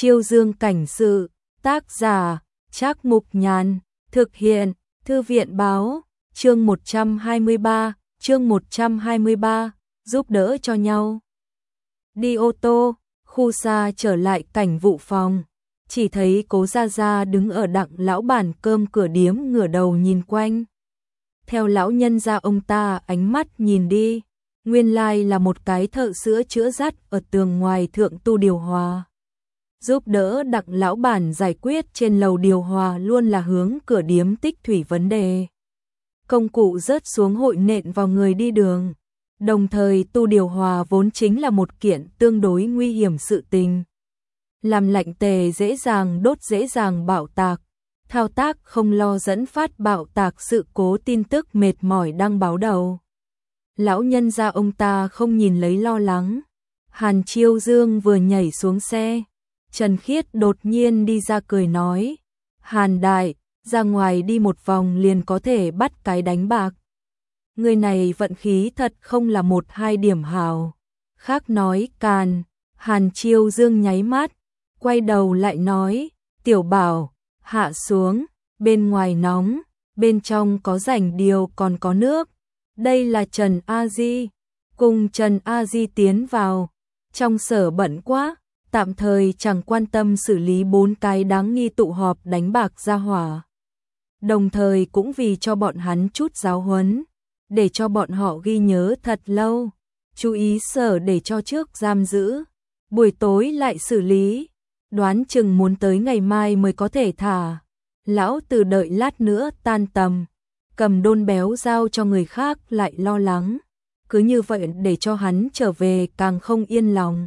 Chiêu Dương cảnh sự, tác giả, Trác Mục Nhàn, thực hiện, Thư viện báo, chương 123, giúp đỡ cho nhau. Đi ô tô, khu xa trở lại cảnh vụ phòng, chỉ thấy Cố Gia Gia đứng ở đặng lão bản cơm cửa điếm ngửa đầu nhìn quanh. Theo lão nhân gia ông ta ánh mắt nhìn đi, nguyên lai là một cái thợ sữa chữa rắt ở tường ngoài thượng tu điều hòa. Giúp đỡ đặng lão bản giải quyết trên lầu điều hòa luôn là hướng cửa điếm tích thủy vấn đề. Công cụ rớt xuống hội nện vào người đi đường. Đồng thời tu điều hòa vốn chính là một kiện tương đối nguy hiểm sự tình. Làm lạnh tề dễ dàng đốt dễ dàng bạo tạc. Thao tác không lo dẫn phát bạo tạc sự cố tin tức mệt mỏi đang báo đầu. Lão nhân gia ông ta không nhìn lấy lo lắng. Hàn Chiêu Dương vừa nhảy xuống xe. Trần Khiết đột nhiên đi ra cười nói. Hàn đại, ra ngoài đi một vòng liền có thể bắt cái đánh bạc. Người này vận khí thật không là một hai điểm hào. Khác nói càn. Hàn Chiêu Dương nháy mắt, quay đầu lại nói. Tiểu Bảo, hạ xuống, bên ngoài nóng, bên trong có rảnh điều còn có nước. Đây là Trần A Di. Cùng Trần A Di tiến vào. Trong sở bận quá, tạm thời chẳng quan tâm xử lý 4 cái đáng nghi tụ họp đánh bạc ra hỏa. Đồng thời cũng vì cho bọn hắn chút giáo huấn, để cho bọn họ ghi nhớ thật lâu. Chú ý sở để cho trước giam giữ, buổi tối lại xử lý. Đoán chừng muốn tới ngày mai mới có thể thả. Lão Từ đợi lát nữa tan tầm, cầm đôn béo giao cho người khác lại lo lắng. Cứ như vậy để cho hắn trở về càng không yên lòng.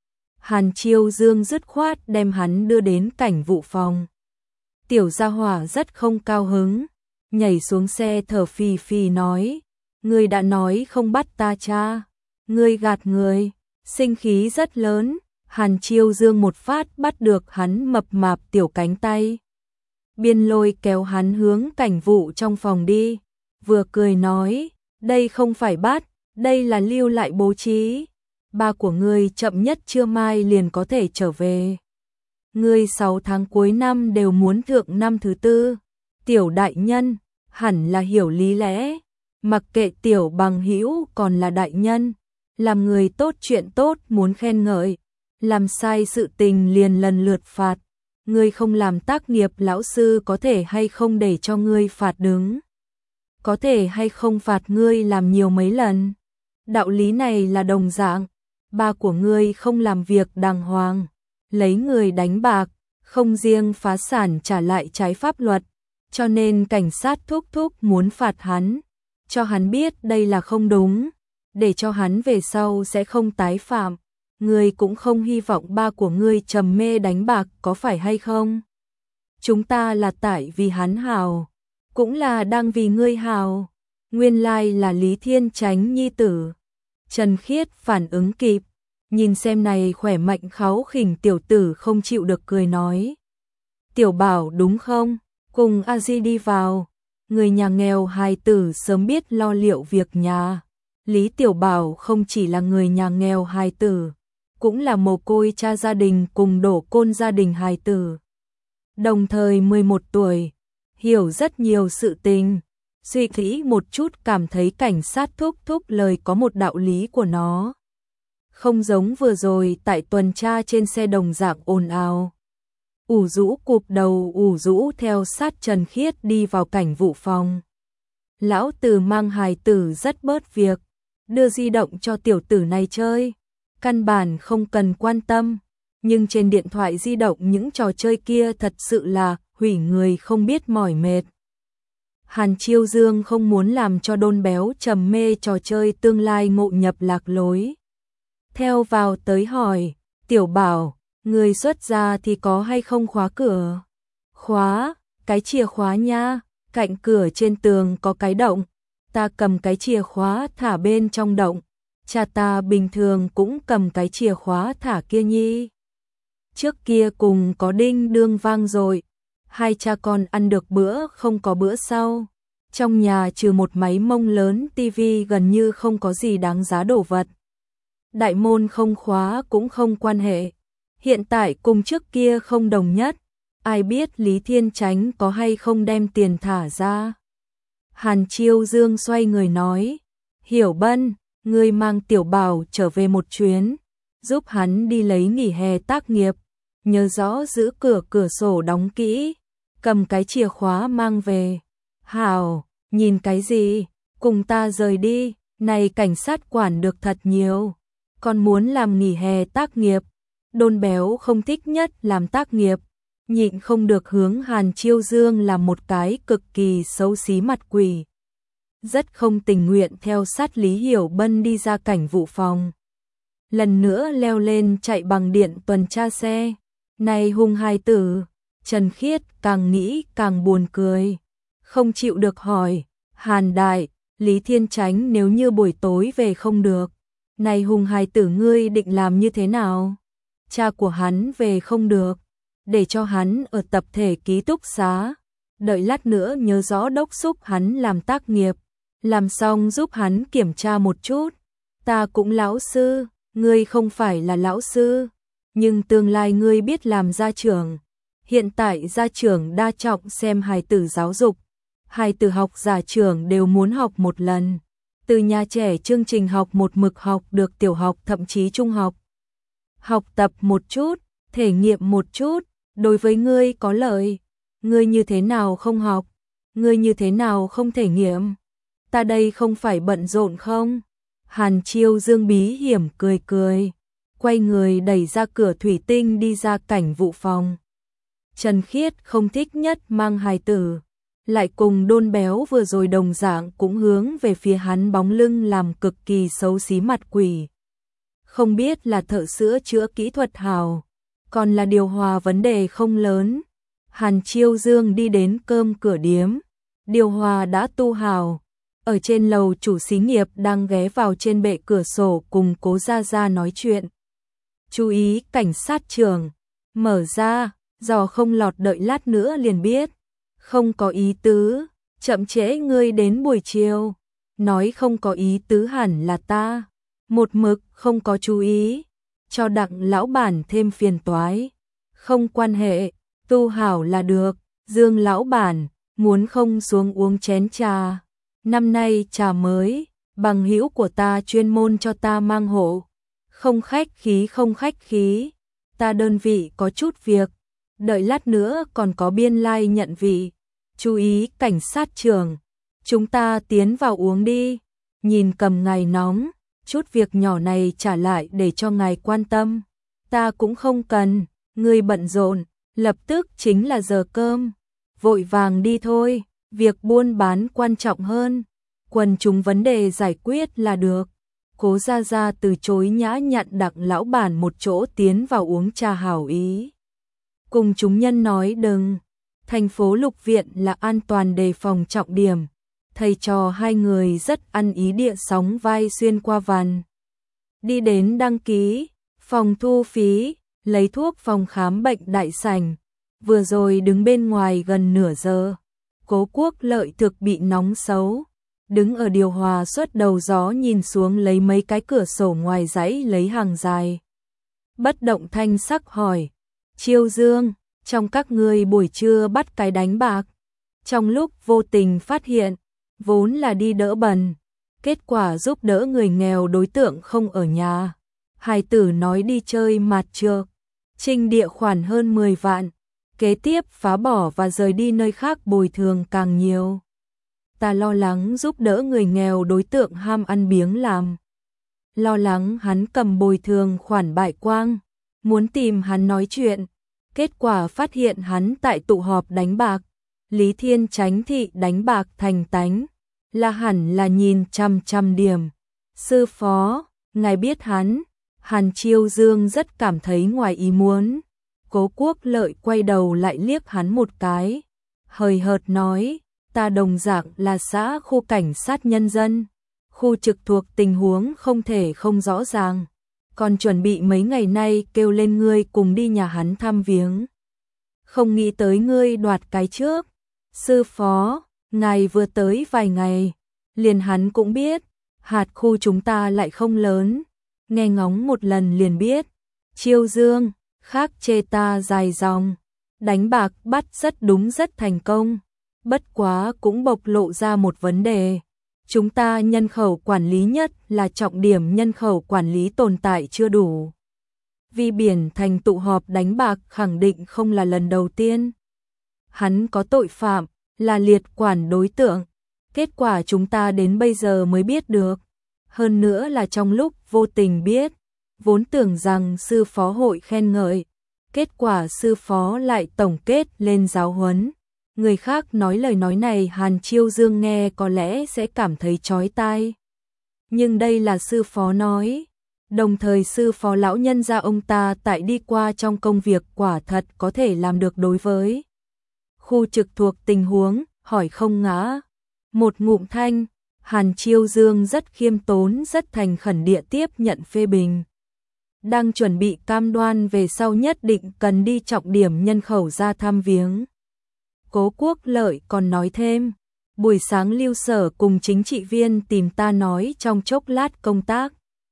Hàn Chiêu Dương dứt khoát đem hắn đưa đến cảnh vụ phòng. Tiểu gia hỏa rất không cao hứng, nhảy xuống xe thở phì phì nói. Ngươi đã nói không bắt ta cha. Ngươi gạt người, sinh khí rất lớn. Hàn Chiêu Dương một phát bắt được hắn mập mạp tiểu cánh tay. Biên lôi kéo hắn hướng cảnh vụ trong phòng đi. Vừa cười nói, đây không phải bắt, đây là lưu lại bố trí. Ba của ngươi chậm nhất trưa mai liền có thể trở về. Ngươi 6 tháng cuối năm đều muốn thượng năm thứ tư. Tiểu đại nhân, hẳn là hiểu lý lẽ. Mặc kệ tiểu bằng hữu còn là đại nhân. Làm người tốt chuyện tốt muốn khen ngợi. Làm sai sự tình liền lần lượt phạt. Ngươi không làm tác nghiệp lão sư có thể hay không để cho ngươi phạt đứng. Có thể hay không phạt ngươi làm nhiều mấy lần. Đạo lý này là đồng dạng. Ba của ngươi không làm việc đàng hoàng, lấy người đánh bạc, không riêng phá sản trả lại trái pháp luật, cho nên cảnh sát thúc muốn phạt hắn, cho hắn biết đây là không đúng, để cho hắn về sau sẽ không tái phạm. Ngươi cũng không hy vọng ba của ngươi trầm mê đánh bạc có phải hay không? Chúng ta là tại vì hắn hào, cũng là đang vì ngươi hào. Nguyên lai là Lý Thiên Chánh nhi tử. Trần Khiết phản ứng kịp, nhìn xem này khỏe mạnh kháu khỉnh tiểu tử không chịu được cười nói. Tiểu Bảo đúng không? Cùng A Di đi vào. Người nhà nghèo hài tử sớm biết lo liệu việc nhà. Lý Tiểu Bảo không chỉ là người nhà nghèo hài tử, cũng là mồ côi cha gia đình cùng đổ côn gia đình hài tử. Đồng thời 11 tuổi, hiểu rất nhiều sự tình. Suy nghĩ một chút cảm thấy cảnh sát thúc lời có một đạo lý của nó. Không giống vừa rồi tại tuần tra trên xe đồng dạng ồn ào. Ủ rũ cụp đầu ủ rũ theo sát Trần Khiết đi vào cảnh vụ phòng. Lão Từ mang hài tử rất bớt việc, đưa di động cho tiểu tử này chơi. Căn bản không cần quan tâm, nhưng trên điện thoại di động những trò chơi kia thật sự là hủy người không biết mỏi mệt. Hàn Chiêu Dương không muốn làm cho đôn béo trầm mê trò chơi tương lai ngộ nhập lạc lối. Theo vào tới hỏi, Tiểu Bảo, người xuất ra thì có hay không khóa cửa? Khóa, cái chìa khóa nha, cạnh cửa trên tường có cái động, ta cầm cái chìa khóa thả bên trong động, cha ta bình thường cũng cầm cái chìa khóa thả kia nhi. Trước kia cùng có đinh đương vang rồi, hai cha con ăn được bữa không có bữa sau. Trong nhà trừ một máy mông lớn tivi gần như không có gì đáng giá đồ vật. Đại môn không khóa cũng không quan hệ. Hiện tại cùng trước kia không đồng nhất, ai biết Lý Thiên Chánh có hay không đem tiền thả ra. Hàn Chiêu Dương xoay người nói, Hiểu Bân, ngươi mang Tiểu Bảo trở về một chuyến, giúp hắn đi lấy nghỉ hè tác nghiệp, nhớ rõ giữ cửa sổ đóng kỹ, cầm cái chìa khóa mang về. Hảo, nhìn cái gì, cùng ta rời đi, này cảnh sát quản được thật nhiều, còn muốn làm nghỉ hè tác nghiệp. Đôn Béo không thích nhất làm tác nghiệp, nhịn không được hướng Hàn Chiêu Dương làm một cái cực kỳ xấu xí mặt quỷ. Rất không tình nguyện theo sát Lý Hiểu Bân đi ra cảnh vụ phòng. Lần nữa leo lên chạy bằng điện tuần tra xe. Này hung hài tử, Trần Khiết càng nghĩ càng buồn cười. Không chịu được hỏi, Hàn Đại, Lý Thiên Chánh nếu như buổi tối về không được. Này hung hài tử ngươi định làm như thế nào? Cha của hắn về không được, để cho hắn ở tập thể ký túc xá. Đợi lát nữa nhớ rõ đốc giúp hắn làm tác nghiệp. Làm xong giúp hắn kiểm tra một chút. Ta cũng lão sư, ngươi không phải là lão sư, nhưng tương lai ngươi biết làm gia trưởng. Hiện tại gia trưởng đa trọng xem hài tử giáo dục. Hài tử học giả trưởng đều muốn học một lần. Từ nhà trẻ chương trình học một mực học được tiểu học thậm chí trung học. Học tập một chút, thể nghiệm một chút, đối với ngươi có lợi. Ngươi như thế nào không học? Ngươi như thế nào không thể nghiệm? Ta đây không phải bận rộn không? Hàn Chiêu Dương bí hiểm cười cười, quay người đẩy ra cửa thủy tinh đi ra cảnh vụ phòng. Trần Khiết không thích nhất mang hài tử, lại cùng Đôn Béo vừa rồi đồng dạng cũng hướng về phía hắn bóng lưng làm cực kỳ xấu xí mặt quỷ. Không biết là thợ sữa chữa kỹ thuật hảo, còn là điều hòa vấn đề không lớn. Hàn Chiêu Dương đi đến cơm cửa điếm, điều hòa đã tu hảo. Ở trên lầu chủ xí nghiệp đang ghé vào trên bệ cửa sổ cùng Cố Gia Gia nói chuyện. Chú ý cảnh sát trưởng, mở ra, dò không lọt đợi lát nữa liền biết. Không có ý tứ, chậm trễ ngươi đến buổi chiều. Nói không có ý tứ hẳn là ta. Một mực không có chú ý, cho Đặng lão bản thêm phiền toái. Không quan hệ, tu hảo là được. Dương lão bản, muốn không xuống uống chén trà. Năm nay trà mới, bằng hữu của ta chuyên môn cho ta mang hộ. Không khách khí không khách khí, ta đơn vị có chút việc, đợi lát nữa còn có biên lai nhận vị. Chú ý cảnh sát trưởng, chúng ta tiến vào uống đi. Nhìn cầm ngài nóng, chút việc nhỏ này trả lại để cho ngài quan tâm. Ta cũng không cần, ngươi bận rộn, lập tức chính là giờ cơm. Vội vàng đi thôi. Việc buôn bán quan trọng hơn, quần chúng vấn đề giải quyết là được. Cố Gia Gia từ chối nhã nhặn Đặng lão bản một chỗ tiến vào uống trà hảo ý. Cùng chúng nhân nói đừng, thành phố Lục Viện là an toàn đề phòng trọng điểm. Thầy trò hai người rất ăn ý địa sóng vai xuyên qua vàn. Đi đến đăng ký, phòng thu phí, lấy thuốc phòng khám bệnh đại sảnh. Vừa rồi đứng bên ngoài gần nửa giờ. Cố Quốc Lợi thực bị nóng xấu, đứng ở điều hòa suốt đầu gió nhìn xuống lấy mấy cái cửa sổ ngoài dãy lấy hàng dài. Bất động thanh sắc hỏi, Chiêu Dương, trong các ngươi buổi trưa bắt cái đánh bạc, trong lúc vô tình phát hiện, vốn là đi đỡ bần, kết quả giúp đỡ người nghèo đối tượng không ở nhà. Hài tử nói đi chơi mạt trược, trinh địa khoản hơn 10 vạn. Kế tiếp phá bỏ và rời đi nơi khác bồi thường càng nhiều. Ta lo lắng giúp đỡ người nghèo đối tượng ham ăn biếng làm. Lo lắng hắn cầm bồi thường khoản bại quang, muốn tìm hắn nói chuyện. Kết quả phát hiện hắn tại tụ họp đánh bạc. Lý Thiên Chánh thị đánh bạc thành tánh, là hẳn là nhìn trăm điểm. Sư phó, ngài biết hắn. Hàn Chiêu Dương rất cảm thấy ngoài ý muốn. Cố Quốc Lợi quay đầu lại liếc hắn một cái, hời hợt nói, ta đồng dạng là xã khu cảnh sát nhân dân, khu trực thuộc tình huống không thể không rõ ràng, còn chuẩn bị mấy ngày nay kêu lên ngươi cùng đi nhà hắn thăm viếng. Không nghĩ tới ngươi đoạt cái trước. Sư phó, ngài vừa tới vài ngày, liền hắn cũng biết, hạt khu chúng ta lại không lớn, nghe ngóng một lần liền biết. Chiêu Dương, khác chê ta dài dòng, đánh bạc bắt rất đúng rất thành công, bất quá cũng bộc lộ ra một vấn đề. Chúng ta nhân khẩu quản lý nhất là trọng điểm nhân khẩu quản lý tồn tại chưa đủ. Vì biển thành tụ họp đánh bạc khẳng định không là lần đầu tiên. Hắn có tội phạm, là liệt quản đối tượng. Kết quả chúng ta đến bây giờ mới biết được. Hơn nữa là trong lúc vô tình biết, vốn tưởng rằng sư phó hội khen ngợi. Kết quả sư phó lại tổng kết lên giáo huấn. Người khác nói lời nói này Hàn Chiêu Dương nghe có lẽ sẽ cảm thấy chói tai. Nhưng đây là sư phó nói. Đồng thời sư phó lão nhân gia ông ta tại đi qua trong công việc quả thật có thể làm được đối với khu trực thuộc tình huống, hỏi không ngã. Một ngụm thanh, Hàn Chiêu Dương rất khiêm tốn rất thành khẩn địa tiếp nhận phê bình. Đang chuẩn bị cam đoan về sau nhất định cần đi trọng điểm nhân khẩu ra thăm viếng. Cố Quốc Lợi còn nói thêm, buổi sáng Lưu Sở cùng chính trị viên tìm ta nói trong chốc lát công tác.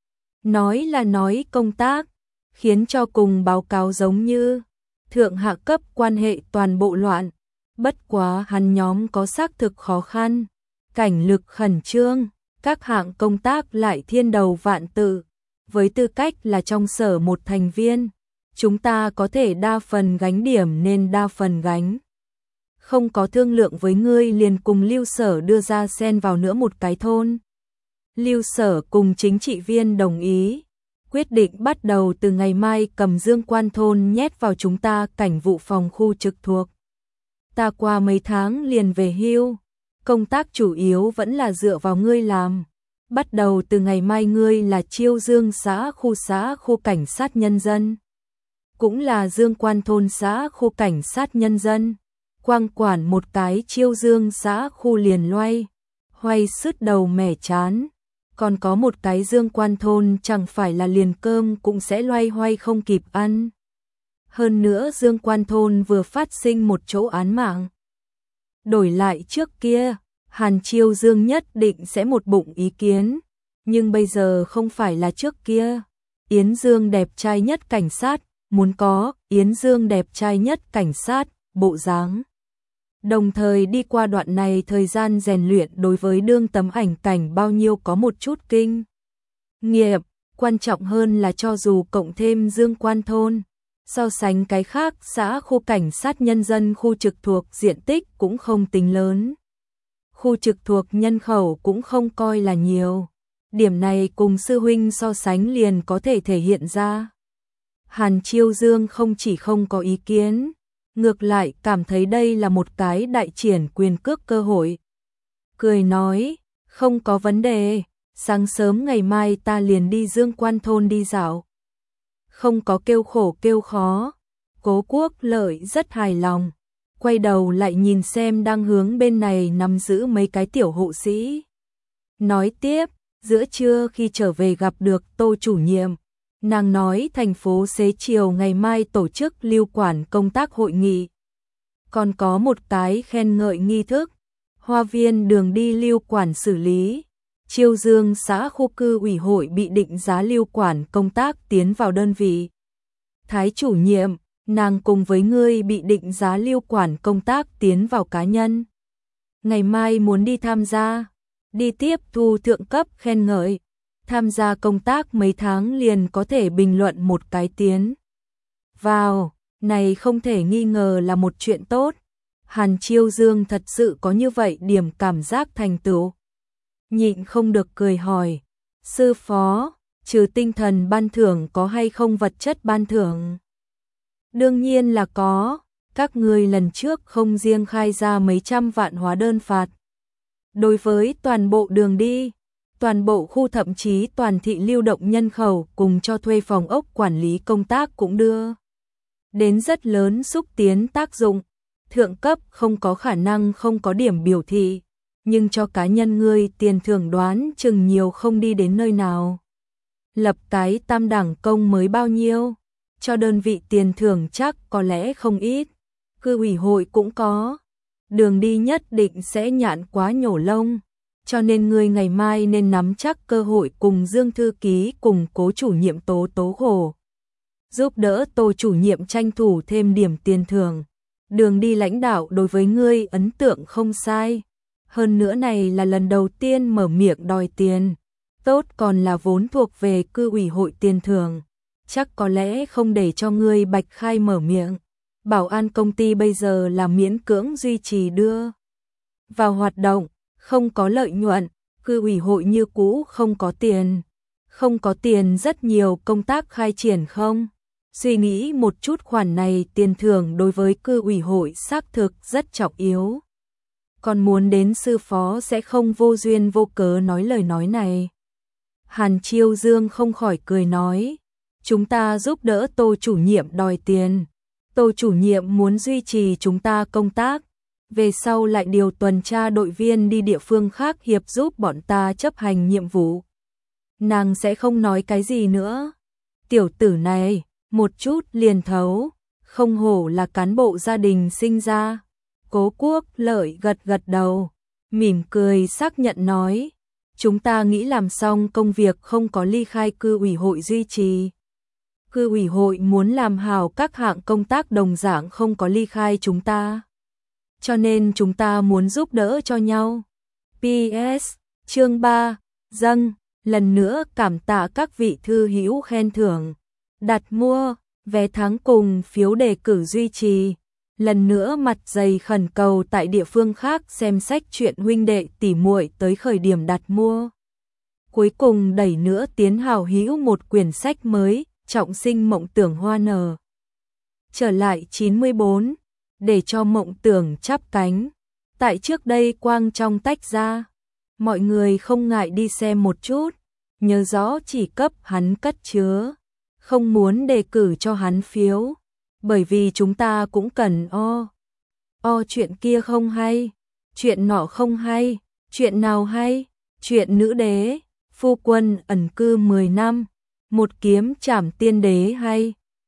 Nói là nói công tác, khiến cho cùng báo cáo giống như thượng hạ cấp quan hệ toàn bộ loạn. Bất quá hắn nhóm có xác thực khó khăn, cảnh lực khẩn trương, các hạng công tác lại thiên đầu vạn tự. Với tư cách là trong sở một thành viên, chúng ta có thể đa phần gánh điểm nên đa phần gánh. Không có thương lượng với ngươi liền cùng Lưu Sở đưa ra xen vào nữa một cái thôn. Lưu Sở cùng chính trị viên đồng ý, quyết định bắt đầu từ ngày mai cầm Dương Quan thôn nhét vào chúng ta cảnh vụ phòng khu trực thuộc. Ta qua mấy tháng liền về hưu, công tác chủ yếu vẫn là dựa vào ngươi làm. Bắt đầu từ ngày mai ngươi là Chiêu Dương xã khu cảnh sát nhân dân, cũng là Dương Quan thôn xã khu cảnh sát nhân dân. Quang quản một cái Chiêu Dương xã khu liền hoay sứt đầu mẻ chán. Còn có một cái Dương Quan thôn chẳng phải là liền cơm cũng sẽ loay hoay không kịp ăn. Hơn nữa Dương Quan thôn vừa phát sinh một chỗ án mạng. Đổi lại trước kia, Hàn Chiêu Dương nhất định sẽ một bụng ý kiến. Nhưng bây giờ không phải là trước kia. Yến Dương đẹp trai nhất cảnh sát, muốn có Yến Dương đẹp trai nhất cảnh sát, bộ dáng. Đồng thời đi qua đoạn này thời gian rèn luyện đối với đương tấm ảnh cảnh bao nhiêu có một chút kinh nghiệm, quan trọng hơn là cho dù cộng thêm Dương Quan thôn, so sánh cái khác xã khu cảnh sát nhân dân khu trực thuộc diện tích cũng không tính lớn. Khu trực thuộc nhân khẩu cũng không coi là nhiều. Điểm này cùng sư huynh so sánh liền có thể thể hiện ra. Hàn Chiêu Dương không chỉ không có ý kiến, ngược lại cảm thấy đây là một cái đại triển quyền cước cơ hội. Cười nói, không có vấn đề, sáng sớm ngày mai ta liền đi Dương Quan thôn đi dạo. Không có kêu khổ kêu khó. Cố Quốc Lợi rất hài lòng, quay đầu lại nhìn xem đang hướng bên này nắm giữ mấy cái tiểu hộ sĩ. Nói tiếp, giữa trưa khi trở về gặp được Tô chủ nhiệm, nàng nói thành phố xế chiều ngày mai tổ chức lưu quản công tác hội nghị. Còn có một cái khen ngợi nghi thức, hoa viên đường đi lưu quản xử lý. Chiêu Dương xã khu cư ủy hội bị định giá lưu quản công tác tiến vào đơn vị. Thái chủ nhiệm, nàng cùng với ngươi bị định giá lưu quản công tác tiến vào cá nhân. Ngày mai muốn đi tham gia, đi tiếp thu thượng cấp khen ngợi. Tham gia công tác mấy tháng liền có thể bình luận một cái tiến vào, này không thể nghi ngờ là một chuyện tốt. Hàn Chiêu Dương thật sự có như vậy điểm cảm giác thành tựu. Nhịn không được cười hỏi, sư phó, trừ tinh thần ban thưởng có hay không vật chất ban thưởng? Đương nhiên là có, các ngươi lần trước không riêng khai ra mấy trăm vạn hóa đơn phạt. Đối với toàn bộ đường đi, toàn bộ khu thậm chí toàn thị lưu động nhân khẩu cùng cho thuê phòng ốc quản lý công tác cũng đưa đến rất lớn xúc tiến tác dụng. Thượng cấp không có khả năng không có điểm biểu thị, nhưng cho cá nhân ngươi tiền thưởng đoán chừng nhiều không đi đến nơi nào. Lập cái tam đẳng công mới bao nhiêu, cho đơn vị tiền thưởng chắc có lẽ không ít. Cư ủy hội cũng có, đường đi nhất định sẽ nhạn quá nhổ lông. Cho nên ngươi ngày mai nên nắm chắc cơ hội cùng Dương thư ký cùng Cố chủ nhiệm tố khổ. giúp đỡ Tô chủ nhiệm tranh thủ thêm điểm tiền thưởng. Đường đi lãnh đạo đối với ngươi ấn tượng không sai. Hơn nữa này là lần đầu tiên mở miệng đòi tiền. Tốt còn là vốn thuộc về cư ủy hội tiền thưởng. Chắc có lẽ không để cho ngươi Bạch Khai mở miệng. Bảo an công ty bây giờ là miễn cưỡng duy trì đưa vào hoạt động, không có lợi nhuận, cư ủy hội như cũ không có tiền. Không có tiền rất nhiều công tác khai triển không? Suy nghĩ một chút khoản này tiền thưởng đối với cư ủy hội xác thực rất trọng yếu. Còn muốn đến sư phó sẽ không vô duyên vô cớ nói lời nói này. Hàn Chiêu Dương không khỏi cười nói, chúng ta giúp đỡ Tô chủ nhiệm đòi tiền. Tô chủ nhiệm muốn duy trì chúng ta công tác, về sau lại điều tuần tra đội viên đi địa phương khác hiệp giúp bọn ta chấp hành nhiệm vụ. Nàng sẽ không nói cái gì nữa. Tiểu tử này, một chút liền thấu, không hổ là cán bộ gia đình sinh ra. Cố Quốc Lợi gật gật đầu, mỉm cười xác nhận nói, chúng ta nghĩ làm xong công việc không có ly khai cư ủy hội duy trì. Cư ủy hội muốn làm hảo các hạng công tác đồng dạng không có ly khai chúng ta. Cho nên chúng ta muốn giúp đỡ cho nhau. PS, chương 3, dâng, lần nữa cảm tạ các vị thư hữu khen thưởng. Đặt mua, vé tháng cùng phiếu đề cử duy trì. Lần nữa mặt dày khẩn cầu tại địa phương khác xem sách truyện huynh đệ tỉ muội tới khởi điểm đặt mua. Cuối cùng đẩy nữa tiến hào hữu một quyển sách mới, trọng sinh mộng tưởng hoa nở. Trở lại 94, để cho mộng tưởng chắp cánh. Tại trước đây quang trong tách ra, mọi người không ngại đi xem một chút, nhớ rõ chỉ cấp hắn cất chứa, không muốn đề cử cho hắn phiếu. Bởi vì chúng ta cũng cần chuyện kia không hay, chuyện nọ không hay, chuyện nào hay, chuyện nữ đế, phu quân ẩn cư 10 năm, một kiếm trảm tiên đế hay,